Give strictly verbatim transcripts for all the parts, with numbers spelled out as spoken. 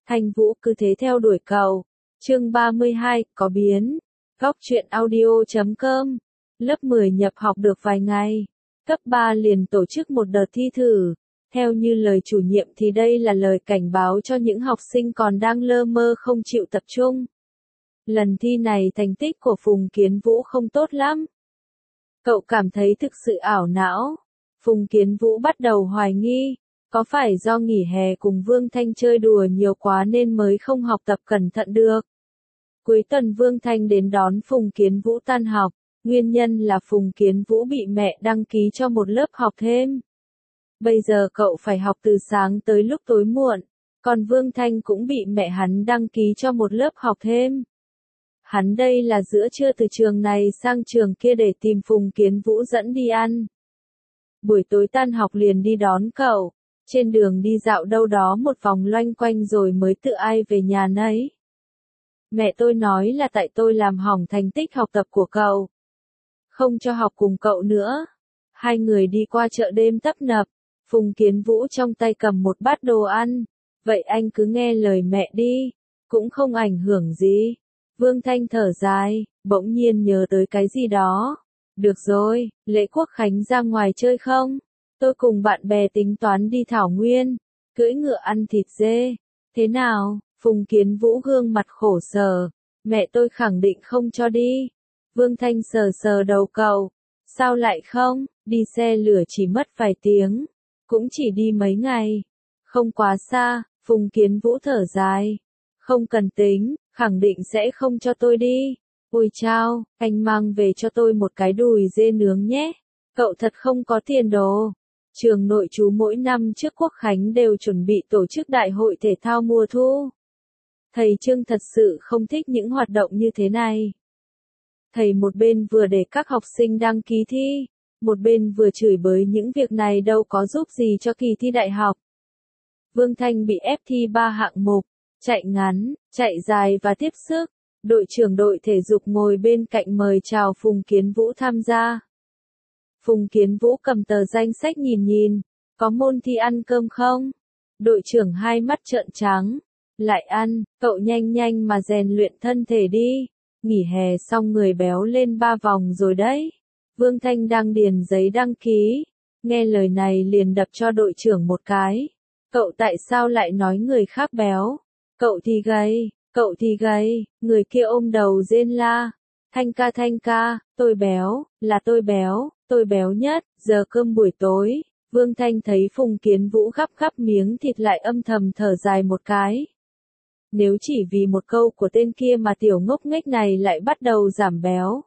Thanh Vũ cứ thế theo đuổi cậu. Chương ba mươi hai, có biến. Góc truyện audio chấm com. Lớp mười nhập học được vài ngày. Cấp ba liền tổ chức một đợt thi thử. Theo như lời chủ nhiệm thì đây là lời cảnh báo cho những học sinh còn đang lơ mơ không chịu tập trung. Lần thi này thành tích của Phùng Kiến Vũ không tốt lắm. Cậu cảm thấy thực sự ảo não. Phùng Kiến Vũ bắt đầu hoài nghi, có phải do nghỉ hè cùng Vương Thanh chơi đùa nhiều quá nên mới không học tập cẩn thận được. Cuối tuần Vương Thanh đến đón Phùng Kiến Vũ tan học, nguyên nhân là Phùng Kiến Vũ bị mẹ đăng ký cho một lớp học thêm. Bây giờ cậu phải học từ sáng tới lúc tối muộn, còn Vương Thanh cũng bị mẹ hắn đăng ký cho một lớp học thêm. Hắn đây là giữa trưa từ trường này sang trường kia để tìm Phùng Kiến Vũ dẫn đi ăn. Buổi tối tan học liền đi đón cậu, trên đường đi dạo đâu đó một vòng loanh quanh rồi mới tự ai về nhà nấy. Mẹ tôi nói là tại tôi làm hỏng thành tích học tập của cậu. Không cho học cùng cậu nữa. Hai người đi qua chợ đêm tấp nập, Phùng Kiến Vũ trong tay cầm một bát đồ ăn. Vậy anh cứ nghe lời mẹ đi, cũng không ảnh hưởng gì. Vương Thanh thở dài, bỗng nhiên nhớ tới cái gì đó. Được rồi, lễ Quốc Khánh ra ngoài chơi không? Tôi cùng bạn bè tính toán đi Thảo Nguyên, cưỡi ngựa ăn thịt dê. Thế nào? Phùng Kiến Vũ gương mặt khổ sở. Mẹ tôi khẳng định không cho đi. Vương Thanh sờ sờ đầu cậu. Sao lại không? Đi xe lửa chỉ mất vài tiếng. Cũng chỉ đi mấy ngày. Không quá xa. Phùng Kiến Vũ thở dài. Không cần tính, khẳng định sẽ không cho tôi đi. Ôi chao, anh mang về cho tôi một cái đùi dê nướng nhé. Cậu thật không có tiền đồ. Trường nội trú mỗi năm trước Quốc Khánh đều chuẩn bị tổ chức đại hội thể thao mùa thu. Thầy Trương thật sự không thích những hoạt động như thế này. Thầy một bên vừa để các học sinh đăng ký thi, một bên vừa chửi bới những việc này đâu có giúp gì cho kỳ thi đại học. Vương Thanh bị ép thi ba hạng mục, chạy ngắn, chạy dài và tiếp sức. Đội trưởng đội thể dục ngồi bên cạnh mời chào Phùng Kiến Vũ tham gia. Phùng Kiến Vũ cầm tờ danh sách nhìn nhìn, có môn thi ăn cơm không? Đội trưởng hai mắt trợn trắng. Lại ăn, cậu nhanh nhanh mà rèn luyện thân thể đi. Nghỉ hè xong người béo lên ba vòng rồi đấy. Vương Thanh đang điền giấy đăng ký. Nghe lời này liền đập cho đội trưởng một cái. Cậu tại sao lại nói người khác béo? Cậu thì gầy, cậu thì gầy. Người kia ôm đầu rên la. Thanh ca Thanh ca, tôi béo, là tôi béo, tôi béo nhất. Giờ cơm buổi tối, Vương Thanh thấy Phùng Kiến Vũ gắp gắp miếng thịt lại âm thầm thở dài một cái. Nếu chỉ vì một câu của tên kia mà tiểu ngốc nghếch này lại bắt đầu giảm béo,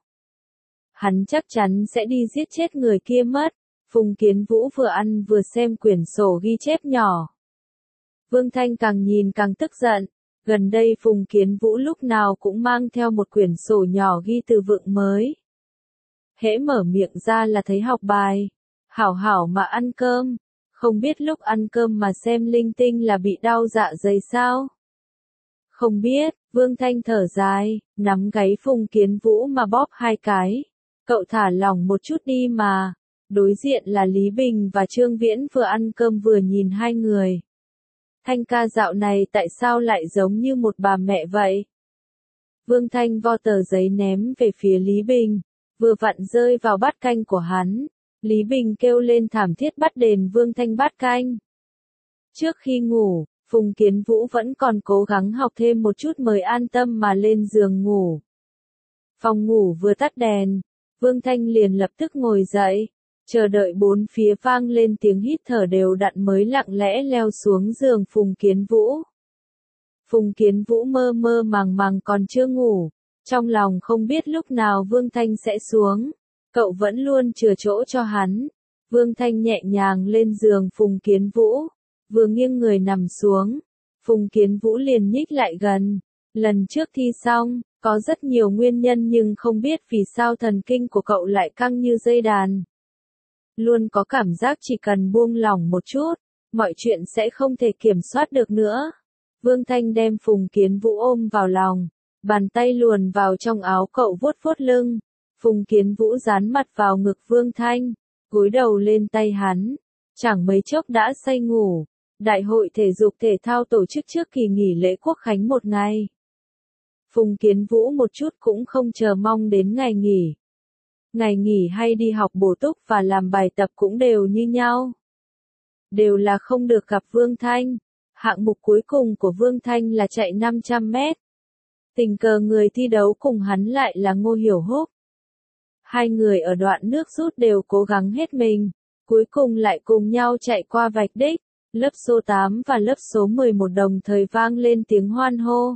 hắn chắc chắn sẽ đi giết chết người kia mất. Phùng Kiến Vũ vừa ăn vừa xem quyển sổ ghi chép nhỏ. Vương Thanh càng nhìn càng tức giận. Gần đây Phùng Kiến Vũ lúc nào cũng mang theo một quyển sổ nhỏ ghi từ vựng mới. Hễ mở miệng ra là thấy học bài. Hảo hảo mà ăn cơm. Không biết lúc ăn cơm mà xem linh tinh là bị đau dạ dày sao? Không biết, Vương Thanh thở dài, nắm gáy Phùng Kiến Vũ mà bóp hai cái. Cậu thả lỏng một chút đi mà. Đối diện là Lý Bình và Trương Viễn vừa ăn cơm vừa nhìn hai người. Thanh ca dạo này tại sao lại giống như một bà mẹ vậy? Vương Thanh vo tờ giấy ném về phía Lý Bình, vừa vặn rơi vào bát canh của hắn. Lý Bình kêu lên thảm thiết bắt đền Vương Thanh bát canh. Trước khi ngủ, Phùng Kiến Vũ vẫn còn cố gắng học thêm một chút mới an tâm mà lên giường ngủ. Phòng ngủ vừa tắt đèn, Vương Thanh liền lập tức ngồi dậy, chờ đợi bốn phía vang lên tiếng hít thở đều đặn mới lặng lẽ leo xuống giường Phùng Kiến Vũ. Phùng Kiến Vũ mơ mơ màng màng còn chưa ngủ, trong lòng không biết lúc nào Vương Thanh sẽ xuống, cậu vẫn luôn chừa chỗ cho hắn. Vương Thanh nhẹ nhàng lên giường Phùng Kiến Vũ, vừa nghiêng người nằm xuống, Phùng Kiến Vũ liền nhích lại gần. Lần trước thi xong, có rất nhiều nguyên nhân nhưng không biết vì sao thần kinh của cậu lại căng như dây đàn. Luôn có cảm giác chỉ cần buông lỏng một chút, mọi chuyện sẽ không thể kiểm soát được nữa. Vương Thanh đem Phùng Kiến Vũ ôm vào lòng, bàn tay luồn vào trong áo cậu vuốt vuốt lưng. Phùng Kiến Vũ dán mặt vào ngực Vương Thanh, gối đầu lên tay hắn, chẳng mấy chốc đã say ngủ. Đại hội thể dục thể thao tổ chức trước kỳ nghỉ lễ Quốc khánh một ngày. Phùng Kiến Vũ một chút cũng không chờ mong đến ngày nghỉ. Ngày nghỉ hay đi học bổ túc và làm bài tập cũng đều như nhau. Đều là không được gặp Vương Thanh. Hạng mục cuối cùng của Vương Thanh là chạy năm trăm mét. Tình cờ người thi đấu cùng hắn lại là Ngô Hiểu Húc. Hai người ở đoạn nước rút đều cố gắng hết mình, cuối cùng lại cùng nhau chạy qua vạch đích. Lớp số tám và lớp số mười một đồng thời vang lên tiếng hoan hô.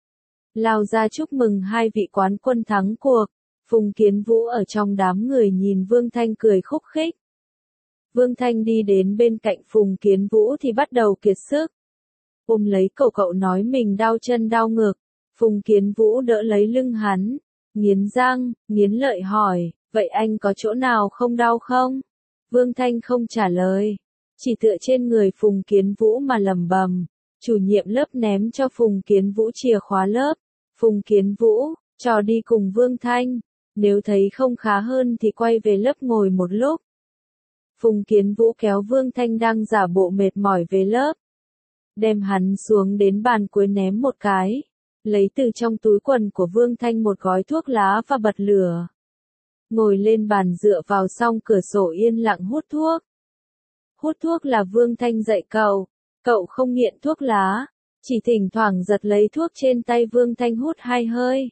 Lao ra chúc mừng hai vị quán quân thắng cuộc. Phùng Kiến Vũ ở trong đám người nhìn Vương Thanh cười khúc khích. Vương Thanh đi đến bên cạnh Phùng Kiến Vũ thì bắt đầu kiệt sức. Ôm lấy cậu cậu nói mình đau chân đau ngực. Phùng Kiến Vũ đỡ lấy lưng hắn, nghiến răng, nghiến lợi hỏi, vậy anh có chỗ nào không đau không? Vương Thanh không trả lời, chỉ tựa trên người Phùng Kiến Vũ mà lẩm bẩm. Chủ nhiệm lớp ném cho Phùng Kiến Vũ chìa khóa lớp. Phùng Kiến Vũ, trò đi cùng Vương Thanh. Nếu thấy không khá hơn thì quay về lớp ngồi một lúc. Phùng Kiến Vũ kéo Vương Thanh đang giả bộ mệt mỏi về lớp. Đem hắn xuống đến bàn cuối ném một cái. Lấy từ trong túi quần của Vương Thanh một gói thuốc lá và bật lửa. Ngồi lên bàn dựa vào song cửa sổ yên lặng hút thuốc. Hút thuốc là Vương Thanh dạy cậu. Cậu không nghiện thuốc lá. Chỉ thỉnh thoảng giật lấy thuốc trên tay Vương Thanh hút hai hơi.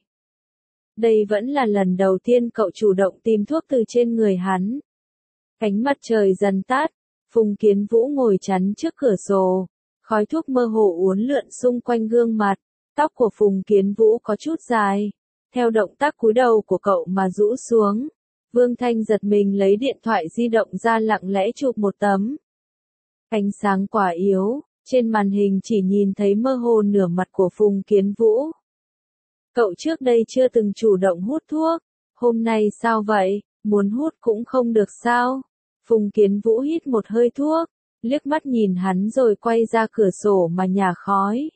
Đây vẫn là lần đầu tiên cậu chủ động tìm thuốc từ trên người hắn. Ánh mặt trời dần tắt. Phùng Kiến Vũ ngồi chắn trước cửa sổ. Khói thuốc mơ hồ uốn lượn xung quanh gương mặt. Tóc của Phùng Kiến Vũ có chút dài. Theo động tác cúi đầu của cậu mà rũ xuống. Vương Thanh giật mình lấy điện thoại di động ra lặng lẽ chụp một tấm. Ánh sáng quá yếu, trên màn hình chỉ nhìn thấy mơ hồ nửa mặt của Phùng Kiến Vũ. Cậu trước đây chưa từng chủ động hút thuốc. Hôm nay sao vậy, muốn hút cũng không được sao? Phùng Kiến Vũ hít một hơi thuốc, liếc mắt nhìn hắn rồi quay ra cửa sổ mà nhả khói.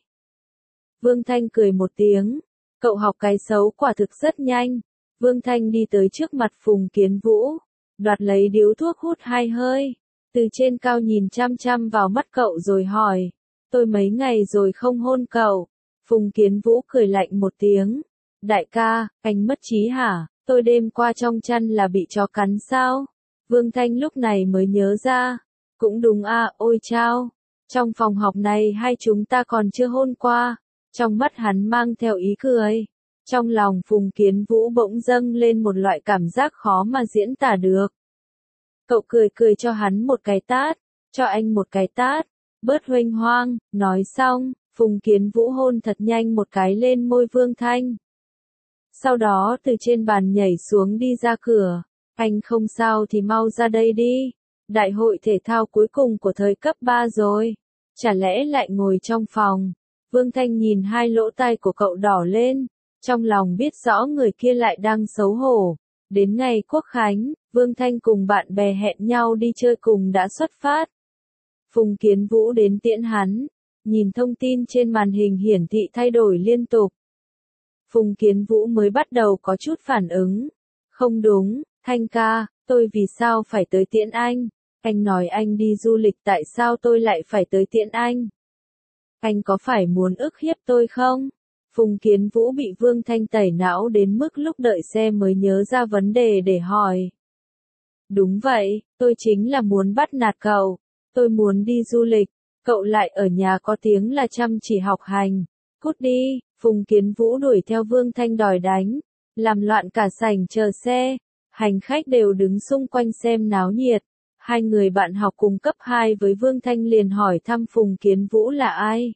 Vương Thanh cười một tiếng. Cậu học cái xấu quả thực rất nhanh. Vương Thanh đi tới trước mặt Phùng Kiến Vũ. Đoạt lấy điếu thuốc hút hai hơi. Từ trên cao nhìn chăm chăm vào mắt cậu rồi hỏi. Tôi mấy ngày rồi không hôn cậu. Phùng Kiến Vũ cười lạnh một tiếng. Đại ca, anh mất trí hả? Tôi đêm qua trong chăn là bị chó cắn sao? Vương Thanh lúc này mới nhớ ra. Cũng đúng à, ôi chao. Trong phòng học này hai chúng ta còn chưa hôn qua. Trong mắt hắn mang theo ý cười. Trong lòng Phùng Kiến Vũ bỗng dâng lên một loại cảm giác khó mà diễn tả được. Cậu cười cười cho hắn một cái tát. Cho anh một cái tát. Bớt huênh hoang. Nói xong, Phùng Kiến Vũ hôn thật nhanh một cái lên môi Vương Thanh. Sau đó từ trên bàn nhảy xuống đi ra cửa. Anh không sao thì mau ra đây đi. Đại hội thể thao cuối cùng của thời cấp ba rồi. Chả lẽ lại ngồi trong phòng. Vương Thanh nhìn hai lỗ tai của cậu đỏ lên. Trong lòng biết rõ người kia lại đang xấu hổ. Đến ngày Quốc khánh, Vương Thanh cùng bạn bè hẹn nhau đi chơi cùng đã xuất phát. Phùng Kiến Vũ đến tiễn hắn. Nhìn thông tin trên màn hình hiển thị thay đổi liên tục. Phùng Kiến Vũ mới bắt đầu có chút phản ứng. Không đúng, Thanh ca, tôi vì sao phải tới tiễn anh? Anh nói anh đi du lịch tại sao tôi lại phải tới tiễn anh? Anh có phải muốn ức hiếp tôi không? Phùng Kiến Vũ bị Vương Thanh tẩy não đến mức lúc đợi xe mới nhớ ra vấn đề để hỏi. Đúng vậy, tôi chính là muốn bắt nạt cậu. Tôi muốn đi du lịch, cậu lại ở nhà có tiếng là chăm chỉ học hành. Cút đi, Phùng Kiến Vũ đuổi theo Vương Thanh đòi đánh. Làm loạn cả sảnh chờ xe. Hành khách đều đứng xung quanh xem náo nhiệt. Hai người bạn học cùng cấp hai với Vương Thanh liền hỏi thăm Phùng Kiến Vũ là ai.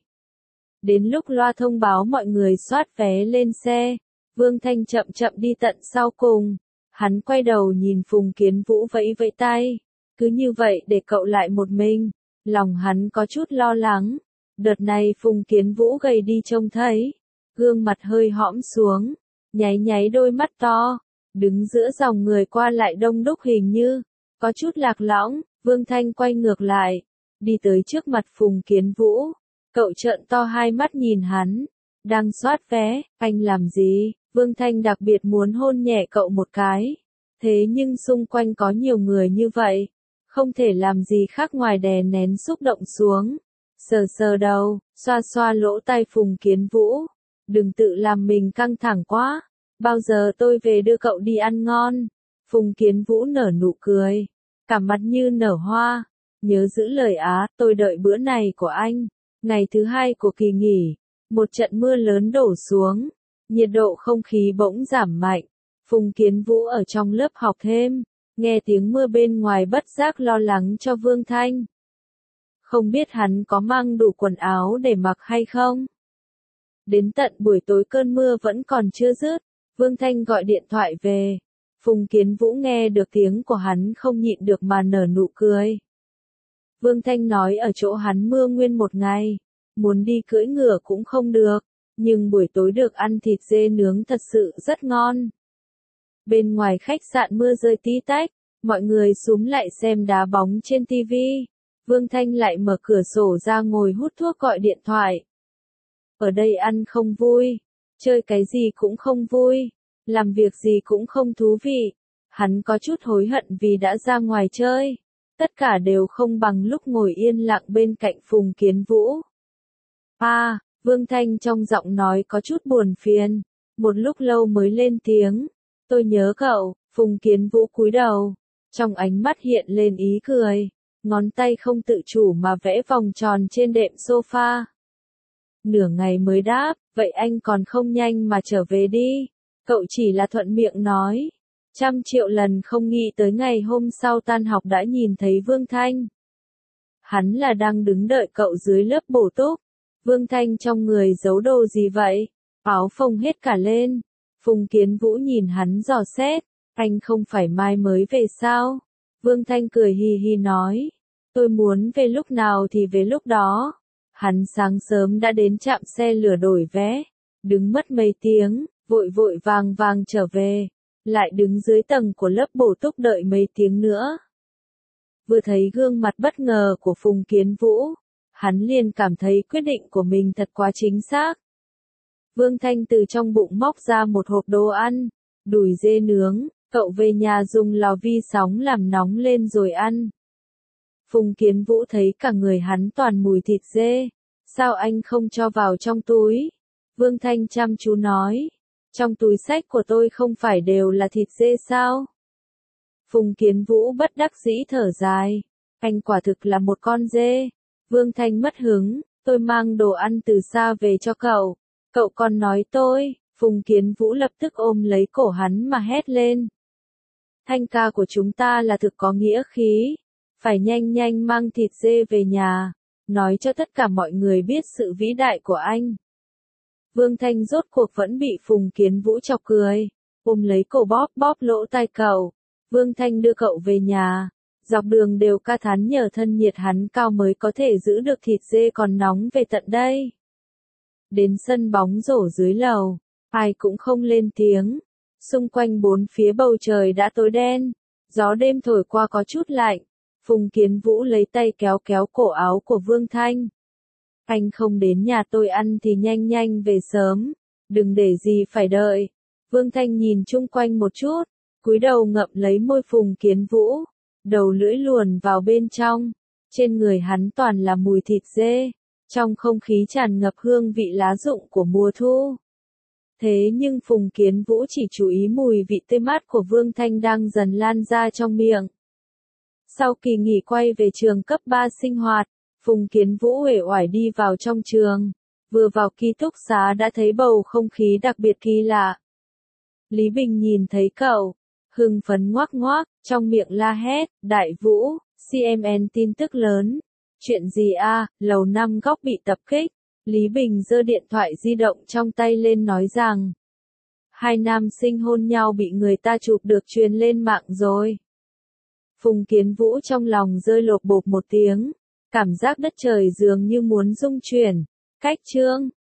Đến lúc loa thông báo mọi người soát vé lên xe, Vương Thanh chậm chậm đi tận sau cùng. Hắn quay đầu nhìn Phùng Kiến Vũ vẫy vẫy tay. Cứ như vậy để cậu lại một mình. Lòng hắn có chút lo lắng. Đợt này Phùng Kiến Vũ gầy đi trông thấy. Gương mặt hơi hõm xuống. Nháy nháy đôi mắt to. Đứng giữa dòng người qua lại đông đúc hình như. Có chút lạc lõng. Vương Thanh quay ngược lại. Đi tới trước mặt Phùng Kiến Vũ. Cậu trợn to hai mắt nhìn hắn. Đang soát vé, anh làm gì? Vương Thanh đặc biệt muốn hôn nhẹ cậu một cái. Thế nhưng xung quanh có nhiều người như vậy. Không thể làm gì khác ngoài đè nén xúc động xuống. Sờ sờ đầu, xoa xoa lỗ tai Phùng Kiến Vũ. Đừng tự làm mình căng thẳng quá. Bao giờ tôi về đưa cậu đi ăn ngon. Phùng Kiến Vũ nở nụ cười. Cả mặt như nở hoa. Nhớ giữ lời á, tôi đợi bữa này của anh. Ngày thứ hai của kỳ nghỉ. Một trận mưa lớn đổ xuống. Nhiệt độ không khí bỗng giảm mạnh. Phùng Kiến Vũ ở trong lớp học thêm. Nghe tiếng mưa bên ngoài bất giác lo lắng cho Vương Thanh. Không biết hắn có mang đủ quần áo để mặc hay không? Đến tận buổi tối cơn mưa vẫn còn chưa dứt. Vương Thanh gọi điện thoại về. Phùng Kiến Vũ nghe được tiếng của hắn không nhịn được mà nở nụ cười. Vương Thanh nói ở chỗ hắn mưa nguyên một ngày. Muốn đi cưỡi ngựa cũng không được. Nhưng buổi tối được ăn thịt dê nướng thật sự rất ngon. Bên ngoài khách sạn mưa rơi tí tách. Mọi người xúm lại xem đá bóng trên tivi. Vương Thanh lại mở cửa sổ ra ngồi hút thuốc gọi điện thoại. Ở đây ăn không vui. Chơi cái gì cũng không vui. Làm việc gì cũng không thú vị. Hắn có chút hối hận vì đã ra ngoài chơi. Tất cả đều không bằng lúc ngồi yên lặng bên cạnh Phùng Kiến Vũ. À, Vương Thanh trong giọng nói có chút buồn phiền. Một lúc lâu mới lên tiếng. Tôi nhớ cậu. Phùng Kiến Vũ cúi đầu. Trong ánh mắt hiện lên ý cười. Ngón tay không tự chủ mà vẽ vòng tròn trên đệm sofa. Nửa ngày mới đáp, vậy anh còn không nhanh mà trở về đi. Cậu chỉ là thuận miệng nói. Trăm triệu lần không nghĩ tới ngày hôm sau tan học đã nhìn thấy Vương Thanh. Hắn là đang đứng đợi cậu dưới lớp bổ túc. Vương Thanh trong người giấu đồ gì vậy? Áo phông hết cả lên. Phùng Kiến Vũ nhìn hắn dò xét. Anh không phải mai mới về sao? Vương Thanh cười hì hì nói. Tôi muốn về lúc nào thì về lúc đó. Hắn sáng sớm đã đến trạm xe lửa đổi vé. Đứng mất mấy tiếng, vội vội vàng vàng trở về. Lại đứng dưới tầng của lớp bổ túc đợi mấy tiếng nữa. Vừa thấy gương mặt bất ngờ của Phùng Kiến Vũ. Hắn liền cảm thấy quyết định của mình thật quá chính xác. Vương Thanh từ trong bụng móc ra một hộp đồ ăn. Đùi dê nướng, cậu về nhà dùng lò vi sóng làm nóng lên rồi ăn. Phùng Kiến Vũ thấy cả người hắn toàn mùi thịt dê. Sao anh không cho vào trong túi? Vương Thanh chăm chú nói. Trong túi xách của tôi không phải đều là thịt dê sao? Phùng Kiến Vũ bất đắc dĩ thở dài. Anh quả thực là một con dê. Vương Thanh mất hứng. Tôi mang đồ ăn từ xa về cho cậu. Cậu còn nói tôi. Phùng Kiến Vũ lập tức ôm lấy cổ hắn mà hét lên. Thanh ca của chúng ta là thực có nghĩa khí. Phải nhanh nhanh mang thịt dê về nhà. Nói cho tất cả mọi người biết sự vĩ đại của anh. Vương Thanh rốt cuộc vẫn bị Phùng Kiến Vũ chọc cười. Ôm lấy cổ bóp bóp lỗ tai cậu. Vương Thanh đưa cậu về nhà. Dọc đường đều ca thán nhờ thân nhiệt hắn cao mới có thể giữ được thịt dê còn nóng về tận đây. Đến sân bóng rổ dưới lầu. Ai cũng không lên tiếng. Xung quanh bốn phía bầu trời đã tối đen. Gió đêm thổi qua có chút lạnh. Phùng Kiến Vũ lấy tay kéo kéo cổ áo của Vương Thanh. Anh không đến nhà tôi ăn thì nhanh nhanh về sớm. Đừng để gì phải đợi. Vương Thanh nhìn chung quanh một chút. Cúi đầu ngậm lấy môi Phùng Kiến Vũ. Đầu lưỡi luồn vào bên trong. Trên người hắn toàn là mùi thịt dê. Trong không khí tràn ngập hương vị lá rụng của mùa thu. Thế nhưng Phùng Kiến Vũ chỉ chú ý mùi vị tươi mát của Vương Thanh đang dần lan ra trong miệng. Sau kỳ nghỉ quay về trường cấp ba sinh hoạt, Phùng Kiến Vũ uể oải đi vào trong trường. Vừa vào ký túc xá đã thấy bầu không khí đặc biệt kỳ lạ. Lý Bình nhìn thấy cậu, hưng phấn ngoác ngoác, trong miệng la hét, Đại Vũ, xê em en tin tức lớn. Chuyện gì a? Lầu năm góc bị tập kích. Lý Bình giơ điện thoại di động trong tay lên nói rằng, hai nam sinh hôn nhau bị người ta chụp được truyền lên mạng rồi. Phùng Kiến Vũ trong lòng rơi lột bột một tiếng, cảm giác đất trời dường như muốn rung chuyển. Cách chương